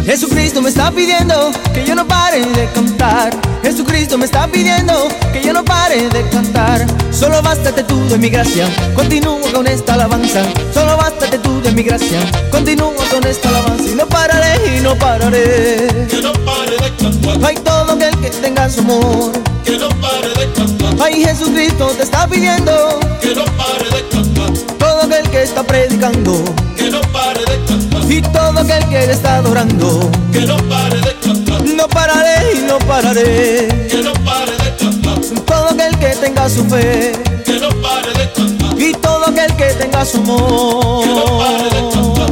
Jesucristo me está pidiendo que yo no pare de cantar. Jesucristo me está pidiendo que yo no pare de cantar. Solo bástate tú de mi gracia, continúa con esta alabanza. Solo bástate tú de mi gracia, continúa con esta alabanza. Y no pararé, y no pararé, que no pare de cantar. ay, todo aquel que tenga su amor, Que no pare de cantar. ay, Jesucristo te está pidiendo. Que no pare de cantar. Todo aquel que está predicando Que no pare de cantar. y todo aquel que le está adorando. Que no pare de cantar. No pararé y no pararé. Que no pare de cantar. Todo aquel que tenga su fe Que no pare de cantar. y todo aquel que tenga su amor. Que no pare de cantar.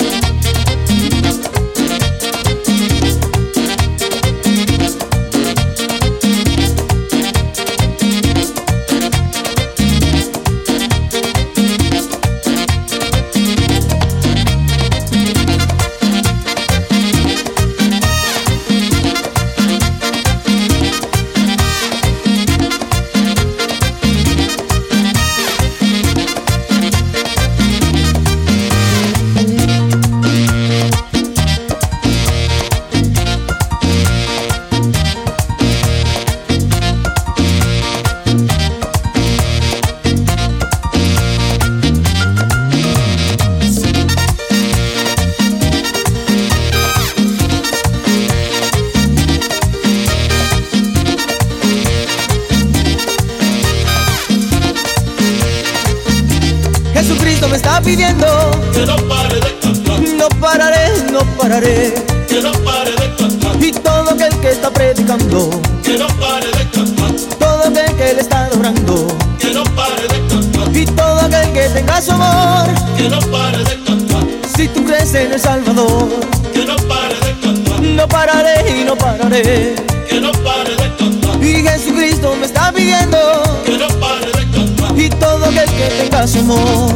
Jesucristo me está pidiendo, Que no pare de cantar. no pararé, no pararé. Que no pare de cantar. Y todo aquel que está predicando, Que no pare de cantar. todo aquel que le está adorando Que no pare de cantar. y todo aquel que tenga su amor. Que no pare de cantar. Si tú crees en el Salvador, Que no pare de cantar. no pararé y no pararé. Que no pare de cantar. Y Jesucristo me está pidiendo, Que no pare de cantar. y todo aquel que tenga su amor.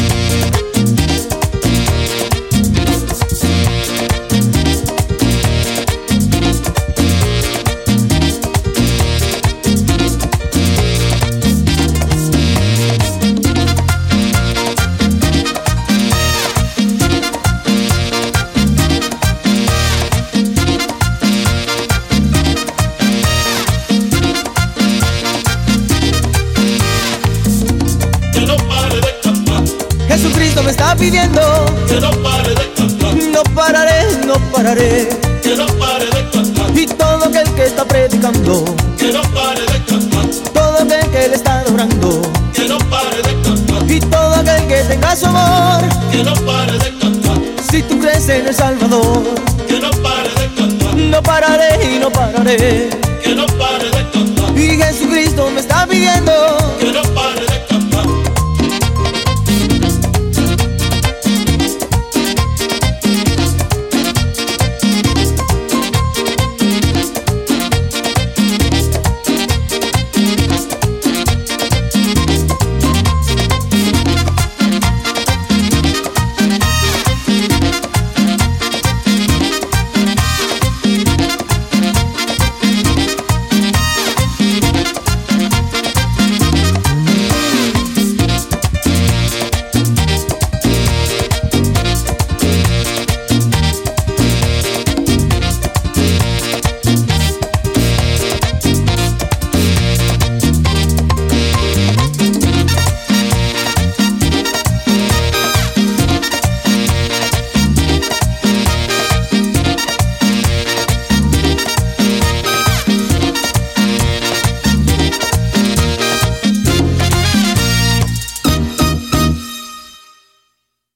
Que no pare de cantar. Jesucristo me está pidiendo, Que no pare de cantar. no pararé, no pararé. Que no pare de cantar. Y todo aquel que está predicando, Que no pare de cantar. todo aquel que le está adorando Que no pare de cantar. y todo aquel que tenga su amor. Que no pare de cantar. Si tú crees en el Salvador, Que no pare de cantar. no pararé y no pararé. Que no pare de cantar. Y Jesucristo me está pidiendo, Que no pare